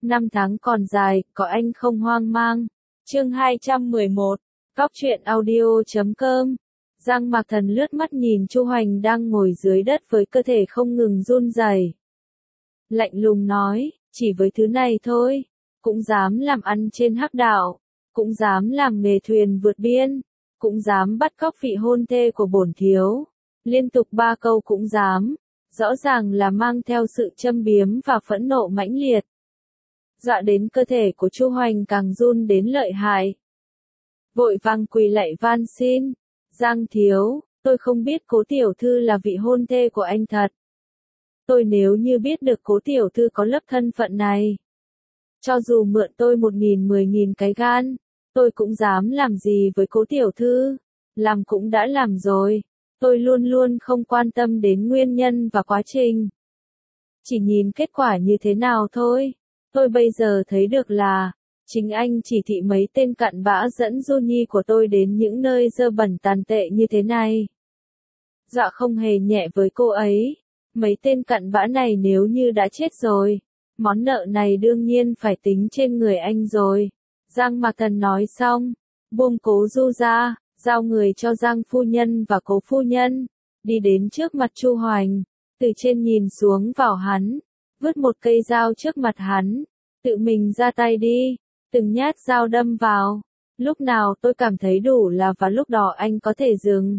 Năm tháng còn dài, có anh không hoang mang. Chương 211, Cóc truyện audio.com. Giang Mạc Thần lướt mắt nhìn Chu Hoành đang ngồi dưới đất với cơ thể không ngừng run rẩy. Lạnh lùng nói, chỉ với thứ này thôi, cũng dám làm ăn trên hắc đạo, cũng dám làm nghề thuyền vượt biên, cũng dám bắt cóc vị hôn thê của bổn thiếu. Liên tục 3 câu cũng dám, rõ ràng là mang theo sự châm biếm và phẫn nộ mãnh liệt. Dọa đến cơ thể của Chu Hoành càng run đến lợi hại. Vội vàng quỳ lạy van xin, Giang thiếu, tôi không biết Cố tiểu thư là vị hôn thê của anh thật. Tôi nếu như biết được Cố tiểu thư có lớp thân phận này, cho dù mượn tôi 1.000-10.000 cái gan, tôi cũng dám làm gì với Cố tiểu thư, làm cũng đã làm rồi, tôi luôn luôn không quan tâm đến nguyên nhân và quá trình. Chỉ nhìn kết quả như thế nào thôi, tôi bây giờ thấy được là, chính anh chỉ thị mấy tên cặn bã dẫn Du Nhi của tôi đến những nơi dơ bẩn tàn tệ như thế này. Dọa không hề nhẹ với cô ấy, mấy tên cặn bã này nếu như đã chết rồi, món nợ này đương nhiên phải tính trên người anh rồi. Giang Mạc Thần nói xong, buông Cố Du ra, giao người cho Giang phu nhân và Cố phu nhân, đi đến trước mặt Chu Hoành, từ trên nhìn xuống vào hắn, vứt một cây dao trước mặt hắn, tự mình ra tay đi, từng nhát dao đâm vào, lúc nào tôi cảm thấy đủ là và lúc đó anh có thể dừng.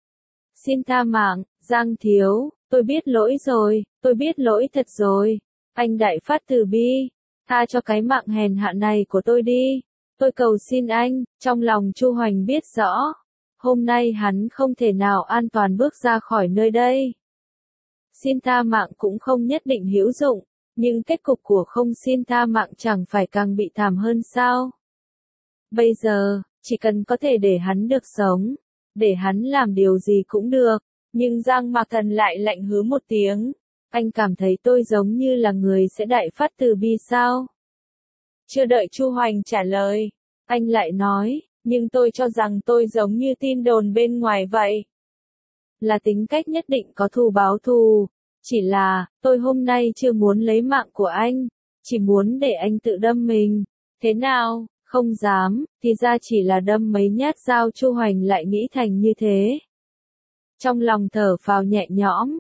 Xin tha mạng, Giang thiếu, tôi biết lỗi rồi, tôi biết lỗi thật rồi, anh đại phát từ bi, tha cho cái mạng hèn hạ này của tôi đi, tôi cầu xin anh. Trong lòng Chu Hoành biết rõ, hôm nay hắn không thể nào an toàn bước ra khỏi nơi đây. Xin tha mạng cũng không nhất định hữu dụng, nhưng kết cục của không xin tha mạng chẳng phải càng bị thảm hơn sao? Bây giờ, chỉ cần có thể để hắn được sống, để hắn làm điều gì cũng được, nhưng Giang Mạc Thần lại lạnh hứ một tiếng, anh cảm thấy tôi giống như là người sẽ đại phát từ bi sao? Chưa đợi Chu Hoành trả lời, anh lại nói, nhưng tôi cho rằng tôi giống như tin đồn bên ngoài vậy. Là tính cách nhất định có thù báo thù, chỉ là, tôi hôm nay chưa muốn lấy mạng của anh, chỉ muốn để anh tự đâm mình. Thế nào, không dám, thì ra chỉ là đâm mấy nhát dao. Chu Hoành lại nghĩ thành như thế. Trong lòng thở phào nhẹ nhõm,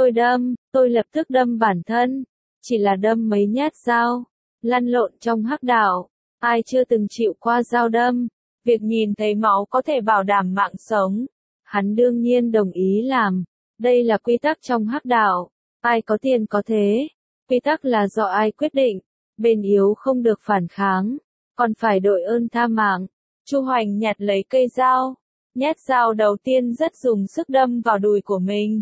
tôi lập tức đâm bản thân, chỉ là đâm mấy nhát dao, lăn lộn trong hắc đạo, ai chưa từng chịu qua dao đâm, việc nhìn thấy máu có thể bảo đảm mạng sống. Hắn đương nhiên đồng ý làm, đây là quy tắc trong hắc đạo, ai có tiền có thế, quy tắc là do ai quyết định, bên yếu không được phản kháng, còn phải đội ơn tha mạng. Chu Hoành nhặt lấy cây dao, nhát dao đầu tiên rất dùng sức đâm vào đùi của mình.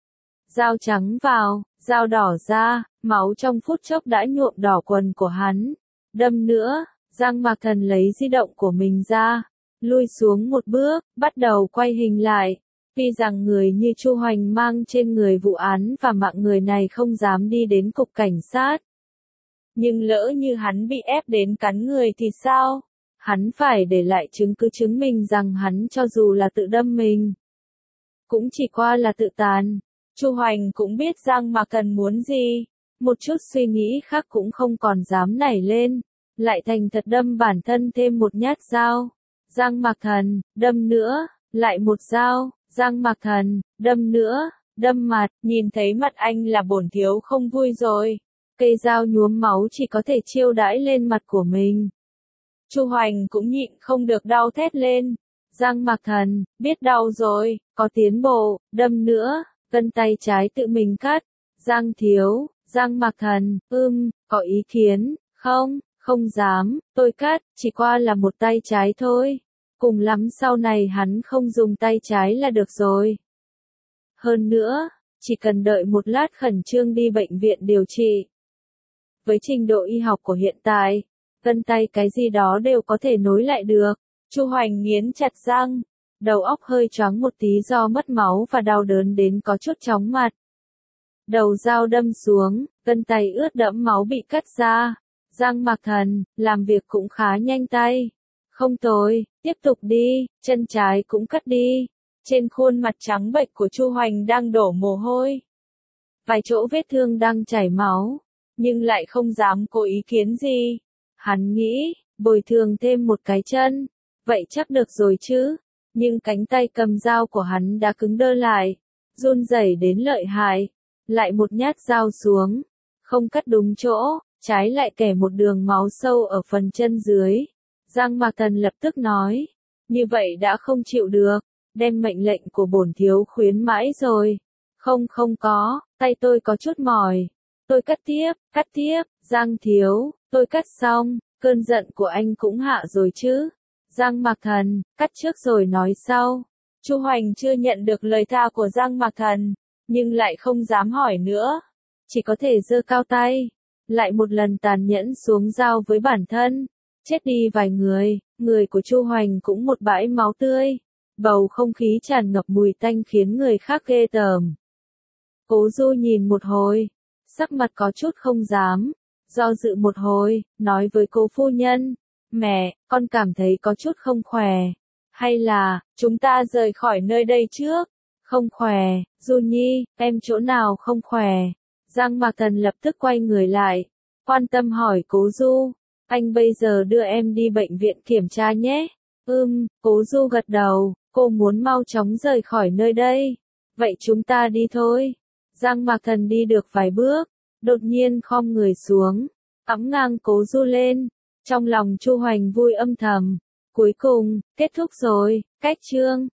Dao trắng vào, dao đỏ ra, máu trong phút chốc đã nhuộm đỏ quần của hắn. Đâm nữa, Giang Mạc Thần lấy di động của mình ra, lui xuống một bước, bắt đầu quay hình lại. Tuy rằng người như Chu Hoành mang trên người vụ án và mạng người này không dám đi đến cục cảnh sát. Nhưng lỡ như hắn bị ép đến cắn người thì sao? Hắn phải để lại chứng cứ chứng minh rằng hắn cho dù là tự đâm mình, cũng chỉ qua là tự tàn. Chu Hoành cũng biết Giang Mạc Thần muốn gì, một chút suy nghĩ khác cũng không còn dám nảy lên, lại thành thật đâm bản thân thêm một nhát dao. Giang Mạc Thần, đâm nữa, lại một dao, Giang Mạc Thần, đâm nữa, đâm mặt, nhìn thấy mặt anh là bổn thiếu không vui rồi. Cây dao nhuốm máu chỉ có thể chiêu đãi lên mặt của mình. Chu Hoành cũng nhịn không được đau thét lên. Giang Mạc Thần, biết đau rồi, có tiến bộ, đâm nữa, gân tay trái tự mình cắt. Giang thiếu, Giang Mạc Thần, có ý kiến, không dám, tôi cắt, chỉ qua là một tay trái thôi. Cùng lắm sau này hắn không dùng tay trái là được rồi. Hơn nữa, chỉ cần đợi một lát khẩn trương đi bệnh viện điều trị. Với trình độ y học của hiện tại, gân tay cái gì đó đều có thể nối lại được. Chu Hoành nghiến chặt răng, đầu óc hơi choáng một tí do mất máu và đau đớn đến có chút chóng mặt. Đầu dao đâm xuống, gân tay ướt đẫm máu bị cắt ra. Giang Mạc Thần, làm việc cũng khá nhanh tay. Không tồi, tiếp tục đi, chân trái cũng cắt đi. Trên khuôn mặt trắng bệch của Chu Hoành đang đổ mồ hôi. Vài chỗ vết thương đang chảy máu. nhưng lại không dám có ý kiến gì. Hắn nghĩ, bồi thường thêm một cái chân, vậy chắc được rồi chứ, nhưng cánh tay cầm dao của hắn đã cứng đơ lại, run rẩy đến lợi hại, lại một nhát dao xuống, không cắt đúng chỗ, trái lại kẻ một đường máu sâu ở phần chân dưới. Giang Mạc Thần lập tức nói, như vậy đã không chịu được, đem mệnh lệnh của bổn thiếu khuyến mãi rồi. Không có, tay tôi có chút mỏi. Tôi cắt tiếp, Giang thiếu, tôi cắt xong, cơn giận của anh cũng hạ rồi chứ. Giang Mạc Thần, cắt trước rồi nói sau. Chu Hoành chưa nhận được lời tha của Giang Mạc Thần, nhưng lại không dám hỏi nữa. Chỉ có thể giơ cao tay, lại một lần tàn nhẫn xuống dao với bản thân. Chết đi vài người của Chu Hoành cũng một bãi máu tươi. Bầu không khí tràn ngập mùi tanh khiến người khác ghê tởm. Cố Du nhìn một hồi, sắc mặt có chút không dám, do dự một hồi, nói với Cố phu nhân, mẹ, con cảm thấy có chút không khỏe, hay là, chúng ta rời khỏi nơi đây trước? Không khỏe, Du Nhi, em chỗ nào không khỏe? Giang Mạc Thần lập tức quay người lại, quan tâm hỏi Cố Du, anh bây giờ đưa em đi bệnh viện kiểm tra nhé. Cố Du gật đầu, cô muốn mau chóng rời khỏi nơi đây. Vậy chúng ta đi thôi. Giang Mạc Thần đi được vài bước, đột nhiên khom người xuống, cõng ngang Cố Du lên. Trong lòng Chu Hoành vui âm thầm. Cuối cùng, kết thúc rồi, cách chương.